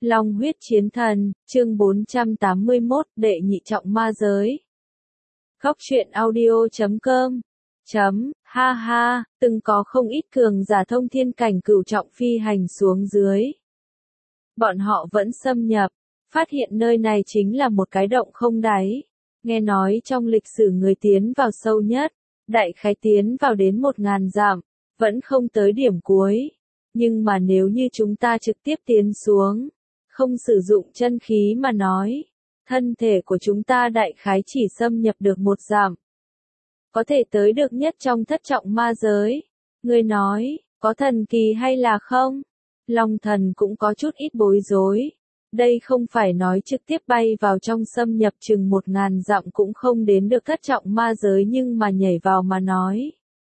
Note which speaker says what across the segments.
Speaker 1: Long huyết chiến thần, chương 481, đệ nhị trọng ma giới. Góc truyện audio.com Ha ha, từng có không ít cường giả thông thiên cảnh cửu trọng phi hành xuống dưới. Bọn họ vẫn xâm nhập, phát hiện nơi này chính là một cái động không đáy. Nghe nói trong lịch sử người tiến vào sâu nhất, đại khái tiến vào đến 1000 dặm, vẫn không tới điểm cuối. Nhưng mà nếu như chúng ta trực tiếp tiến xuống, không sử dụng chân khí mà nói, thân thể của chúng ta đại khái chỉ xâm nhập được 1 dặm. Có thể tới được nhất trong thất trọng ma giới. Ngươi nói, có thần kỳ hay là không? Long thần cũng có chút ít bối rối. Đây không phải nói trực tiếp bay vào trong xâm nhập chừng 1000 dặm cũng không đến được thất trọng ma giới, nhưng mà nhảy vào mà nói.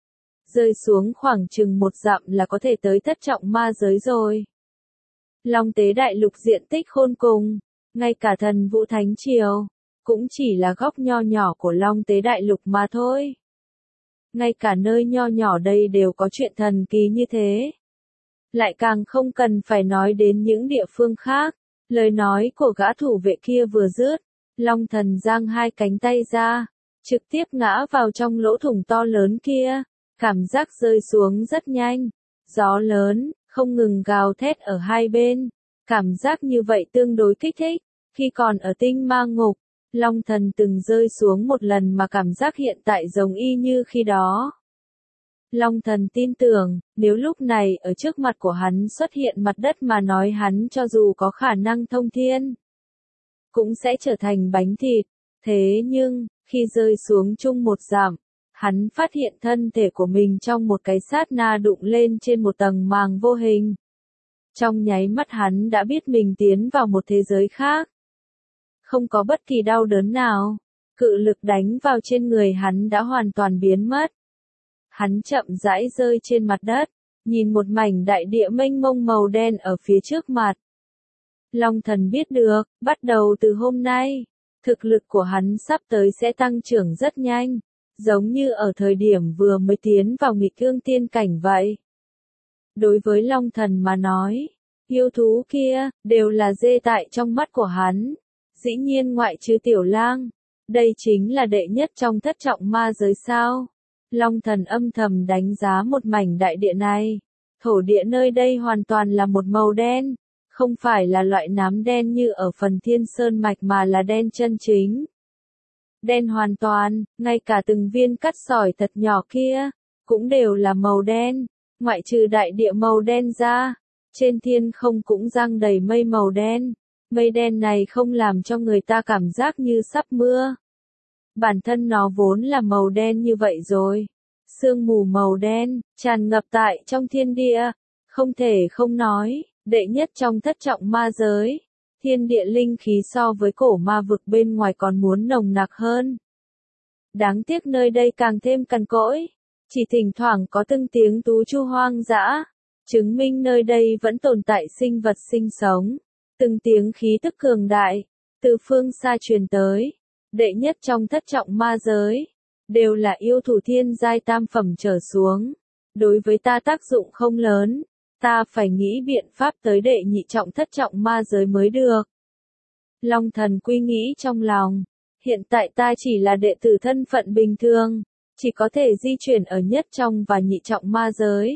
Speaker 1: Rơi xuống khoảng chừng 1 dặm là có thể tới thất trọng ma giới rồi. Long tế đại lục diện tích khôn cùng, ngay cả thần vũ thánh triều, cũng chỉ là góc nho nhỏ của Long tế đại lục mà thôi. Ngay cả nơi nho nhỏ đây đều có chuyện thần kỳ như thế. Lại càng không cần phải nói đến những địa phương khác. Lời nói của gã thủ vệ kia vừa dứt, Long thần giang 2 cánh tay ra, trực tiếp ngã vào trong lỗ thủng to lớn kia, cảm giác rơi xuống rất nhanh. Gió lớn, không ngừng gào thét ở hai bên, cảm giác như vậy tương đối kích thích. Khi còn ở tinh ma ngục, Long thần từng rơi xuống một lần mà cảm giác hiện tại giống y như khi đó. Long thần tin tưởng, nếu lúc này ở trước mặt của hắn xuất hiện mặt đất mà nói, hắn cho dù có khả năng thông thiên, cũng sẽ trở thành bánh thịt. Thế nhưng, khi rơi xuống chung 1 dặm, hắn phát hiện thân thể của mình trong một cái sát na đụng lên trên một tầng màng vô hình. Trong nháy mắt hắn đã biết mình tiến vào một thế giới khác. Không có bất kỳ đau đớn nào, cự lực đánh vào trên người hắn đã hoàn toàn biến mất. Hắn chậm rãi rơi trên mặt đất, nhìn một mảnh đại địa mênh mông màu đen ở phía trước mặt. Long thần biết được, bắt đầu từ hôm nay, thực lực của hắn sắp tới sẽ tăng trưởng rất nhanh, giống như ở thời điểm vừa mới tiến vào nghịch cương tiên cảnh vậy. Đối với Long thần mà nói, yêu thú kia, đều là dê tại trong mắt của hắn. Dĩ nhiên ngoại trừ tiểu lang, đây chính là đệ nhất trong thất trọng ma giới sao. Long thần âm thầm đánh giá một mảnh đại địa này. Thổ địa nơi đây hoàn toàn là một màu đen, không phải là loại nám đen như ở phần Thiên Sơn Mạch mà là đen chân chính. Đen hoàn toàn, ngay cả từng viên cát sỏi thật nhỏ kia, cũng đều là màu đen, ngoại trừ đại địa màu đen ra, trên thiên không cũng giăng đầy mây màu đen. Mây đen này không làm cho người ta cảm giác như sắp mưa. Bản thân nó vốn là màu đen như vậy rồi. Sương mù màu đen, tràn ngập tại trong thiên địa. Không thể không nói, đệ nhất trong thất trọng ma giới. Thiên địa linh khí so với cổ ma vực bên ngoài còn muốn nồng nặc hơn. Đáng tiếc nơi đây càng thêm cằn cỗi. Chỉ thỉnh thoảng có từng tiếng tú chu hoang dã, chứng minh nơi đây vẫn tồn tại sinh vật sinh sống. Từng tiếng khí tức cường đại, từ phương xa truyền tới. Đệ nhất trong thất trọng ma giới, đều là yêu thủ thiên giai tam phẩm trở xuống. Đối với ta tác dụng không lớn, ta phải nghĩ biện pháp tới đệ nhị trọng thất trọng ma giới mới được. Long thần quy nghĩ trong lòng, hiện tại ta chỉ là đệ tử thân phận bình thường, chỉ có thể di chuyển ở nhất trọng và nhị trọng ma giới.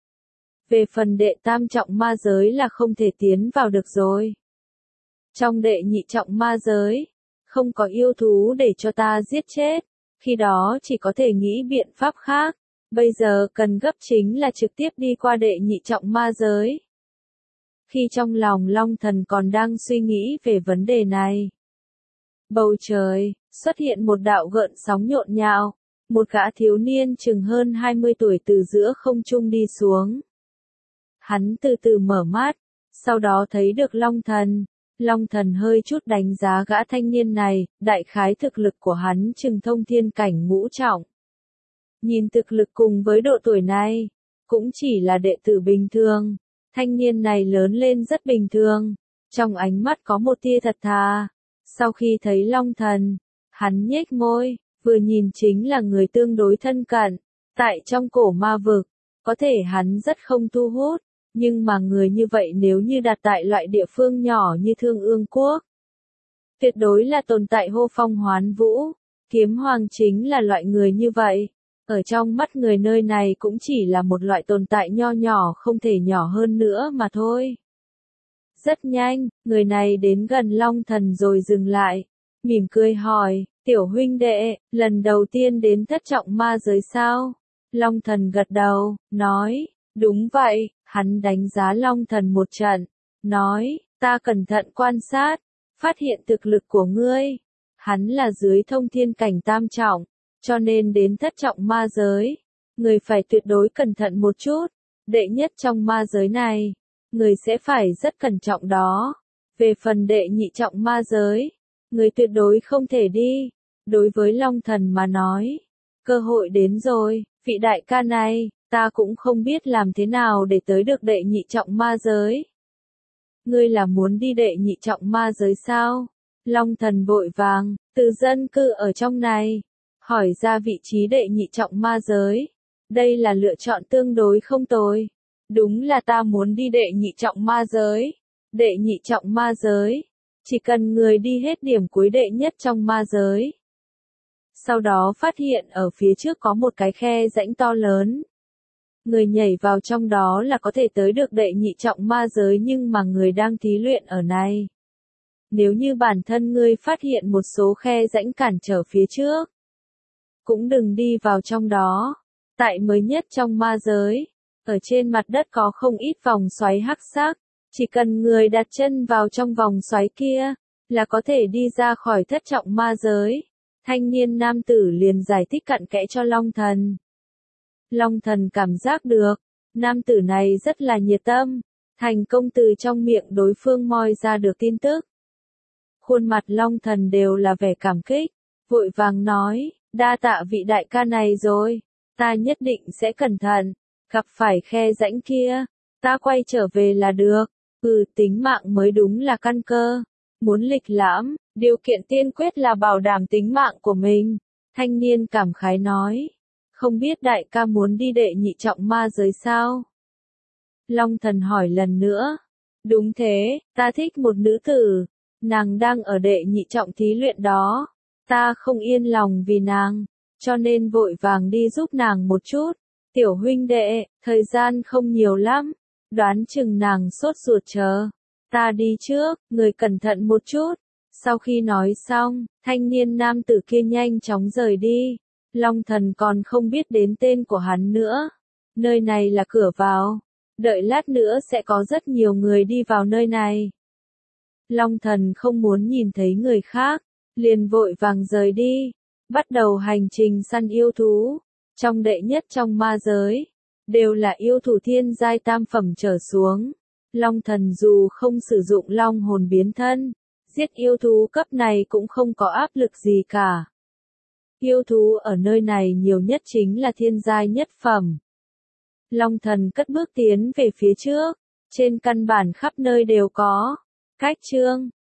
Speaker 1: Về phần đệ tam trọng ma giới là không thể tiến vào được rồi. Trong đệ nhị trọng ma giới, không có yêu thú để cho ta giết chết, khi đó chỉ có thể nghĩ biện pháp khác. Bây giờ cần gấp chính là trực tiếp đi qua đệ nhị trọng ma giới. Khi trong lòng Long thần còn đang suy nghĩ về vấn đề này, bầu trời xuất hiện một đạo gợn sóng nhộn nhạo, một gã thiếu niên chừng hơn 20 tuổi từ giữa không trung đi xuống. Hắn từ từ mở mắt, sau đó thấy được Long thần. Long thần hơi chút đánh giá gã thanh niên này, đại khái thực lực của hắn chừng thông thiên cảnh ngũ trọng. Nhìn thực lực cùng với độ tuổi này, cũng chỉ là đệ tử bình thường. Thanh niên này lớn lên rất bình thường, trong ánh mắt có một tia thật thà. Sau khi thấy Long thần, hắn nhếch môi, vừa nhìn chính là người tương đối thân cận. Tại trong cổ ma vực, có thể hắn rất không thu hút, Nhưng mà người như vậy nếu như đặt tại loại địa phương nhỏ như Thương Ương Quốc, tuyệt đối là tồn tại hô phong hoán vũ. Kiếm Hoàng chính là loại người như vậy. Ở trong mắt người nơi này cũng chỉ là một loại tồn tại nho nhỏ không thể nhỏ hơn nữa mà thôi. Rất nhanh, người này đến gần Long Thần rồi dừng lại, mỉm cười hỏi, tiểu huynh đệ, lần đầu tiên đến thất trọng ma giới sao? Long Thần gật đầu, nói, đúng vậy, hắn đánh giá Long Thần một trận, nói, ta cẩn thận quan sát, phát hiện thực lực của ngươi. Hắn là dưới thông thiên cảnh tam trọng, cho nên đến thất trọng ma giới, người phải tuyệt đối cẩn thận một chút, đệ nhất trong ma giới này, người sẽ phải rất cẩn trọng đó. Về phần đệ nhị trọng ma giới, người tuyệt đối không thể đi. Đối với Long Thần mà nói, cơ hội đến rồi, vị đại ca này, ta cũng không biết làm thế nào để tới được đệ nhị trọng ma giới. Ngươi là muốn đi đệ nhị trọng ma giới sao? Long Thần vội vàng, từ dân cư ở trong này, hỏi ra vị trí đệ nhị trọng ma giới. Đây là lựa chọn tương đối không tồi. Đúng là ta muốn đi đệ nhị trọng ma giới. Đệ nhị trọng ma giới. Chỉ cần người đi hết điểm cuối đệ nhất trong ma giới. Sau đó phát hiện ở phía trước có một cái khe rãnh to lớn. Người nhảy vào trong đó là có thể tới được đệ nhị trọng ma giới, nhưng mà người đang thí luyện ở này. Nếu như bản thân ngươi phát hiện một số khe rãnh cản trở phía trước, cũng đừng đi vào trong đó. Tại mới nhất trong ma giới, ở trên mặt đất có không ít vòng xoáy hắc sắc, chỉ cần người đặt chân vào trong vòng xoáy kia, là có thể đi ra khỏi thất trọng ma giới. Thanh niên nam tử liền giải thích cặn kẽ cho Long Thần. Long Thần cảm giác được, nam tử này rất là nhiệt tâm, thành công từ trong miệng đối phương moi ra được tin tức. Khuôn mặt Long Thần đều là vẻ cảm kích, vội vàng nói, đa tạ vị đại ca này rồi, ta nhất định sẽ cẩn thận, gặp phải khe rãnh kia, ta quay trở về là được. Tính mạng mới đúng là căn cơ, muốn lịch lãm, điều kiện tiên quyết là bảo đảm tính mạng của mình. Thanh niên cảm khái nói, không biết đại ca muốn đi đệ nhị trọng ma giới sao? Long Thần hỏi lần nữa, đúng thế, ta thích một nữ tử, nàng đang ở đệ nhị trọng thí luyện đó, ta không yên lòng vì nàng, cho nên vội vàng đi giúp nàng một chút. Tiểu huynh đệ, thời gian không nhiều lắm, đoán chừng nàng sốt ruột chờ. Ta đi trước, người cẩn thận một chút. Sau khi nói xong, thanh niên nam tử kia nhanh chóng rời đi. Long Thần còn không biết đến tên của hắn nữa. Nơi này là cửa vào. Đợi lát nữa sẽ có rất nhiều người đi vào nơi này. Long Thần không muốn nhìn thấy người khác, liền vội vàng rời đi, bắt đầu hành trình săn yêu thú. Trong đệ nhất trong ma giới, đều là yêu thủ thiên giai tam phẩm trở xuống. Long Thần dù không sử dụng long hồn biến thân, giết yêu thú cấp này cũng không có áp lực gì cả. Yêu thú ở nơi này nhiều nhất chính là thiên giai nhất phẩm. Long Thần cất bước tiến về phía trước, trên căn bản khắp nơi đều có. Cách chương